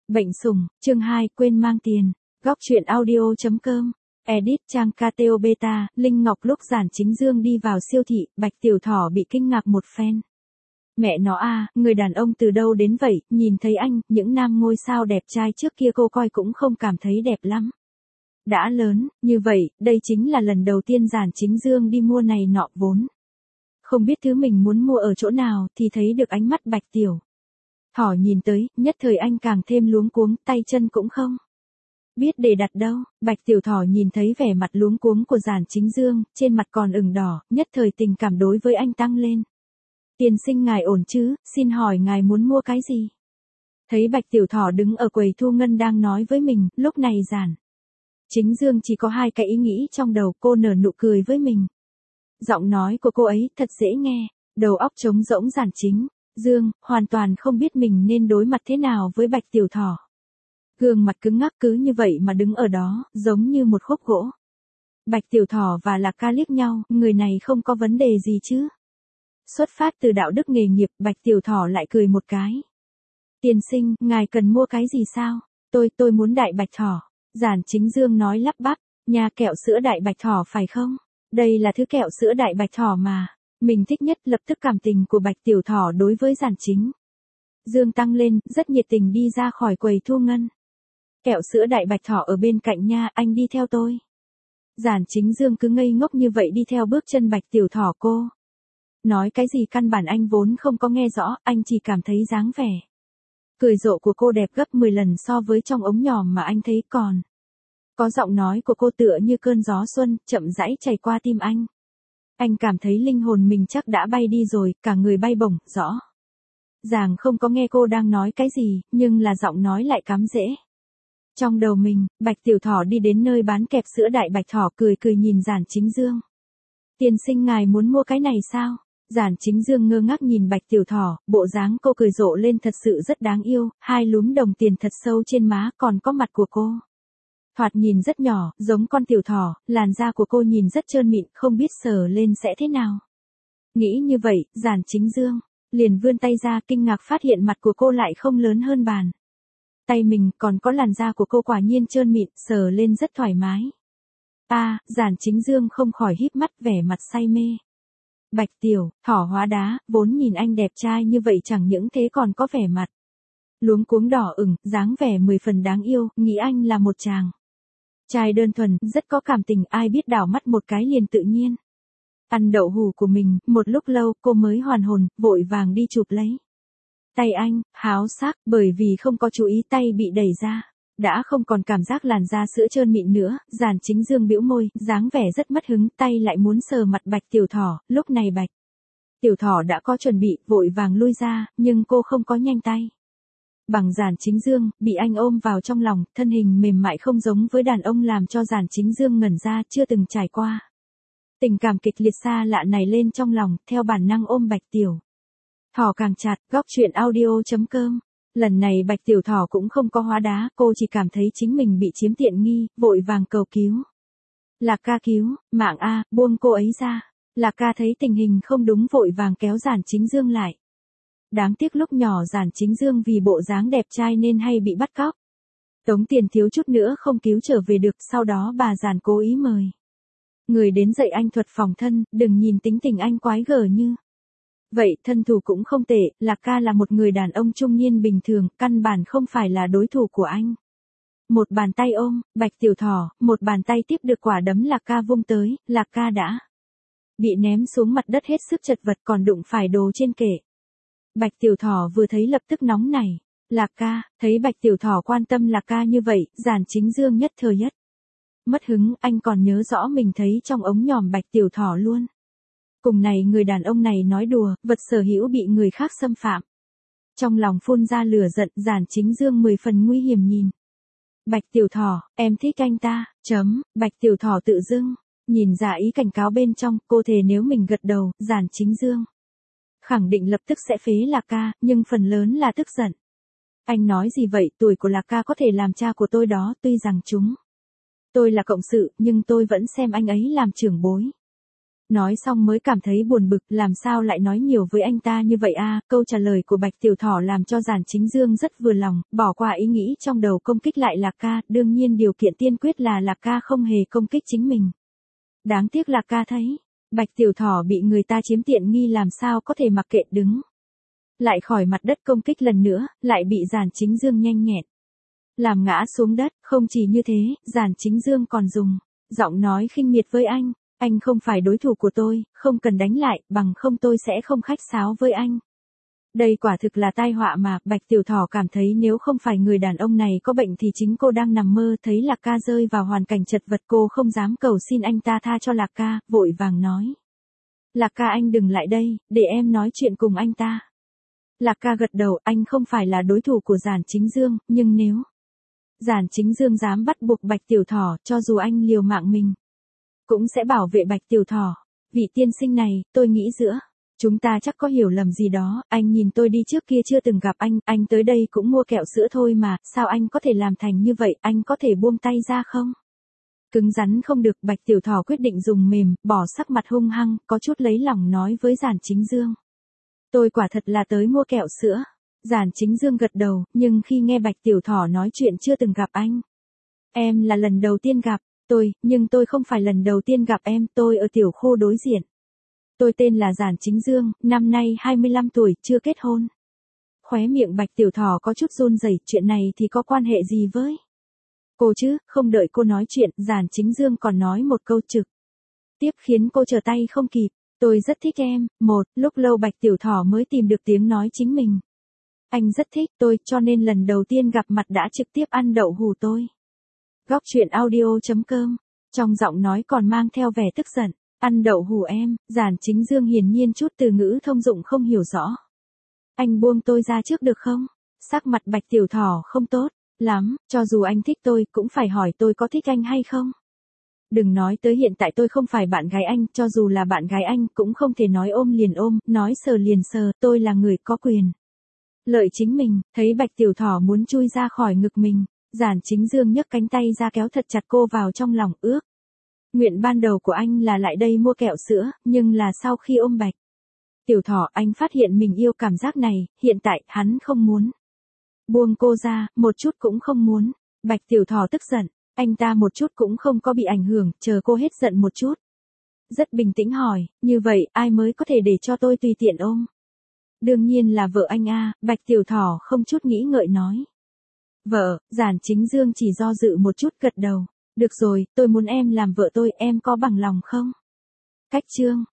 Bệnh sủng, chương 2, quên mang tiền. Góc truyện audio.com. Edit trang KTO Beta, Linh Ngọc lúc Giản Chính Dương đi vào siêu thị, Bạch Tiểu Thỏ bị kinh ngạc một phen. Mẹ nó à, người đàn ông từ đâu đến vậy, nhìn thấy anh, những nam ngôi sao đẹp trai trước kia cô coi cũng không cảm thấy đẹp lắm. Đã lớn, như vậy, đây chính là lần đầu tiên Giản Chính Dương đi mua này nọ vốn. Không biết thứ mình muốn mua ở chỗ nào thì thấy được ánh mắt Bạch Tiểu Thỏ nhìn tới, nhất thời anh càng thêm luống cuống, tay chân cũng không biết để đặt đâu. Bạch Tiểu Thỏ nhìn thấy vẻ mặt luống cuống của Giản Chính Dương, trên mặt còn ửng đỏ, nhất thời tình cảm đối với anh tăng lên. Tiên sinh ngài ổn chứ, xin hỏi ngài muốn mua cái gì? Thấy Bạch Tiểu Thỏ đứng ở quầy thu ngân đang nói với mình, lúc này Giản Chính Dương chỉ có hai cái ý nghĩ trong đầu, cô nở nụ cười với mình. Giọng nói của cô ấy thật dễ nghe, đầu óc trống rỗng. Giản Chính Dương hoàn toàn không biết mình nên đối mặt thế nào với Bạch Tiểu Thỏ. Gương mặt cứng ngắc cứ như vậy mà đứng ở đó, giống như một khúc gỗ. Bạch Tiểu Thỏ và Lạc Ca liếc nhau, người này không có vấn đề gì chứ? Xuất phát từ đạo đức nghề nghiệp, Bạch Tiểu Thỏ lại cười một cái. Tiên sinh, ngài cần mua cái gì sao? Tôi muốn đại bạch thỏ. Giản Chính Dương nói lắp bắp, nhà kẹo sữa đại bạch thỏ phải không? Đây là thứ kẹo sữa đại bạch thỏ mà mình thích nhất. Lập tức cảm tình của Bạch Tiểu Thỏ đối với Giản Chính Dương tăng lên, rất nhiệt tình đi ra khỏi quầy thu ngân. Kẹo sữa đại bạch thỏ ở bên cạnh nha, anh đi theo tôi. Giản Chính Dương cứ ngây ngốc như vậy đi theo bước chân Bạch Tiểu Thỏ. Cô nói cái gì căn bản anh vốn không có nghe rõ, anh chỉ cảm thấy dáng vẻ cười rộ của cô đẹp gấp 10 lần so với trong ống nhòm mà anh thấy, còn có giọng nói của cô tựa như cơn gió xuân, chậm rãi chảy qua tim anh. Anh cảm thấy linh hồn mình chắc đã bay đi rồi, cả người bay bổng, rõ ràng không có nghe cô đang nói cái gì, nhưng là giọng nói lại cắm rễ trong đầu mình. Bạch Tiểu Thỏ đi đến nơi bán kẹp sữa đại bạch thỏ, cười cười nhìn Giản Chính Dương. Tiên sinh ngài muốn mua cái này sao? Giản Chính Dương ngơ ngác nhìn Bạch Tiểu Thỏ, bộ dáng cô cười rộ lên thật sự rất đáng yêu, hai lúm đồng tiền thật sâu trên má, còn có mặt của cô thoạt nhìn rất nhỏ, giống con tiểu thỏ, làn da của cô nhìn rất trơn mịn, không biết sờ lên sẽ thế nào. Nghĩ như vậy, Giản Chính Dương liền vươn tay ra, kinh ngạc phát hiện mặt của cô lại không lớn hơn bàn tay mình, còn có làn da của cô quả nhiên trơn mịn, sờ lên rất thoải mái. Giản Chính Dương không khỏi híp mắt, vẻ mặt say mê. Bạch Tiểu Thỏ hóa đá, vốn nhìn anh đẹp trai như vậy chẳng những thế còn có vẻ mặt luống cuống đỏ ửng, dáng vẻ 10 phần đáng yêu, nghĩ anh là một chàng trai đơn thuần, rất có cảm tình, ai biết đảo mắt một cái liền tự nhiên ăn đậu hù của mình. Một lúc lâu cô mới hoàn hồn, vội vàng đi chụp lấy tay anh, háo sắc, bởi vì không có chú ý tay bị đẩy ra, đã không còn cảm giác làn da sữa trơn mịn nữa. Giản Chính Dương bĩu môi, dáng vẻ rất mất hứng, tay lại muốn sờ mặt Bạch Tiểu Thỏ. Lúc này Bạch Tiểu Thỏ đã có chuẩn bị, vội vàng lui ra, nhưng cô không có nhanh tay bằng Giản Chính Dương, bị anh ôm vào trong lòng, thân hình mềm mại không giống với đàn ông làm cho Giản Chính Dương ngẩn ra, chưa từng trải qua tình cảm kịch liệt xa lạ này lên trong lòng, theo bản năng ôm Bạch Tiểu Thỏ càng chặt. Góc truyện audio.com. Lần này Bạch Tiểu Thỏ cũng không có hóa đá, cô chỉ cảm thấy chính mình bị chiếm tiện nghi, vội vàng cầu cứu. Lạc Ca cứu, mạng a, buông cô ấy ra. Lạc Ca thấy tình hình không đúng vội vàng kéo Giản Chính Dương lại. Đáng tiếc lúc nhỏ Giản Chính Dương vì bộ dáng đẹp trai nên hay bị bắt cóc. Tống tiền thiếu chút nữa không cứu trở về được, sau đó bà Giản cố ý mời người đến dạy anh thuật phòng thân, đừng nhìn tính tình anh quái gở như vậy, thân thủ cũng không tệ. Lạc Ca là một người đàn ông trung niên bình thường, căn bản không phải là đối thủ của anh. Một bàn tay ôm Bạch Tiểu Thỏ, một bàn tay tiếp được quả đấm Lạc Ca vung tới, Lạc Ca đã bị ném xuống mặt đất hết sức chật vật, còn đụng phải đồ trên kệ. Bạch Tiểu Thỏ vừa thấy lập tức nóng nảy. Lạc Ca thấy Bạch Tiểu Thỏ quan tâm Lạc Ca như vậy, Giản Chính Dương nhất thời nhất mất hứng, anh còn nhớ rõ mình thấy trong ống nhòm Bạch Tiểu Thỏ luôn. Cùng này người đàn ông này nói đùa, vật sở hữu bị người khác xâm phạm. Trong lòng phun ra lửa giận, Giản Chính Dương 10 phần nguy hiểm nhìn Bạch Tiểu Thỏ, em thích anh ta, Bạch Tiểu Thỏ tự dưng nhìn ra ý cảnh cáo bên trong, cô thề nếu mình gật đầu, Giản Chính Dương khẳng định lập tức sẽ phế Lạc Ca, nhưng phần lớn là tức giận. Anh nói gì vậy, tuổi của Lạc Ca có thể làm cha của tôi đó, tuy rằng tôi là cộng sự, nhưng tôi vẫn xem anh ấy làm trưởng bối. Nói xong mới cảm thấy buồn bực, làm sao lại nói nhiều với anh ta như vậy a? Câu trả lời của Bạch Tiểu Thỏ làm cho Giản Chính Dương rất vừa lòng, bỏ qua ý nghĩ trong đầu công kích lại Lạc Ca, đương nhiên điều kiện tiên quyết là Lạc Ca không hề công kích chính mình. Đáng tiếc Lạc Ca thấy, Bạch Tiểu Thỏ bị người ta chiếm tiện nghi làm sao có thể mặc kệ đứng. Lại khỏi mặt đất công kích lần nữa, lại bị Giản Chính Dương nhanh nhẹn làm ngã xuống đất, không chỉ như thế, Giản Chính Dương còn dùng giọng nói khinh miệt với anh không phải đối thủ của tôi, không cần đánh lại, bằng không tôi sẽ không khách sáo với anh. Đây quả thực là tai họa mà, Bạch Tiểu Thỏ cảm thấy nếu không phải người đàn ông này có bệnh thì chính cô đang nằm mơ, thấy Lạc Ca rơi vào hoàn cảnh chật vật cô không dám cầu xin anh ta tha cho Lạc Ca, vội vàng nói. Lạc Ca anh đừng lại đây, để em nói chuyện cùng anh ta. Lạc Ca gật đầu, anh không phải là đối thủ của Giản Chính Dương, nhưng nếu Giản Chính Dương dám bắt buộc Bạch Tiểu Thỏ, cho dù anh liều mạng mình cũng sẽ bảo vệ Bạch Tiểu Thỏ. Vị tiên sinh này, tôi nghĩ giữa chúng ta chắc có hiểu lầm gì đó, anh nhìn tôi đi trước kia chưa từng gặp anh tới đây cũng mua kẹo sữa thôi mà, sao anh có thể làm thành như vậy, anh có thể buông tay ra không? Cứng rắn không được, Bạch Tiểu Thỏ quyết định dùng mềm, bỏ sắc mặt hung hăng, có chút lấy lòng nói với Giản Chính Dương. Tôi quả thật là tới mua kẹo sữa. Giản Chính Dương gật đầu, nhưng khi nghe Bạch Tiểu Thỏ nói chuyện chưa từng gặp anh. Em là lần đầu tiên gặp. Nhưng tôi không phải lần đầu tiên gặp em, tôi ở tiểu khu đối diện. Tôi tên là Giản Chính Dương, năm nay 25 tuổi, chưa kết hôn. Khóe miệng Bạch Tiểu Thỏ có chút run rẩy, chuyện này thì có quan hệ gì với cô chứ? Không đợi cô nói chuyện, Giản Chính Dương còn nói một câu trực tiếp khiến cô trở tay không kịp. Tôi rất thích em. Lúc lâu Bạch Tiểu Thỏ mới tìm được tiếng nói chính mình. Anh rất thích tôi, cho nên lần đầu tiên gặp mặt đã trực tiếp ăn đậu hù tôi. Góc truyện audio.com, trong giọng nói còn mang theo vẻ tức giận. Ăn đậu hù em, Giản Chính Dương hiển nhiên chút từ ngữ thông dụng không hiểu rõ. Anh buông tôi ra trước được không? Sắc mặt Bạch Tiểu Thỏ không tốt lắm, cho dù anh thích tôi cũng phải hỏi tôi có thích anh hay không. Đừng nói tới hiện tại tôi không phải bạn gái anh, cho dù là bạn gái anh cũng không thể nói ôm liền ôm, nói sờ liền sờ, tôi là người có quyền lợi chính mình. Thấy Bạch Tiểu Thỏ muốn chui ra khỏi ngực mình, Giản Chính Dương nhấc cánh tay ra kéo thật chặt cô vào trong lòng. Nguyện ban đầu của anh là lại đây mua kẹo sữa, nhưng là sau khi ôm Bạch Tiểu Thỏ anh phát hiện mình yêu cảm giác này, hiện tại hắn không muốn buông cô ra, một chút cũng không muốn. Bạch Tiểu Thỏ tức giận, anh ta một chút cũng không có bị ảnh hưởng, chờ cô hết giận một chút. Rất bình tĩnh hỏi, như vậy ai mới có thể để cho tôi tùy tiện ôm? Đương nhiên là vợ anh a. Bạch Tiểu Thỏ không chút nghĩ ngợi nói. Vợ, Giản Chính Dương chỉ do dự một chút gật đầu. Được rồi, tôi muốn em làm vợ tôi, em có bằng lòng không? Cách chương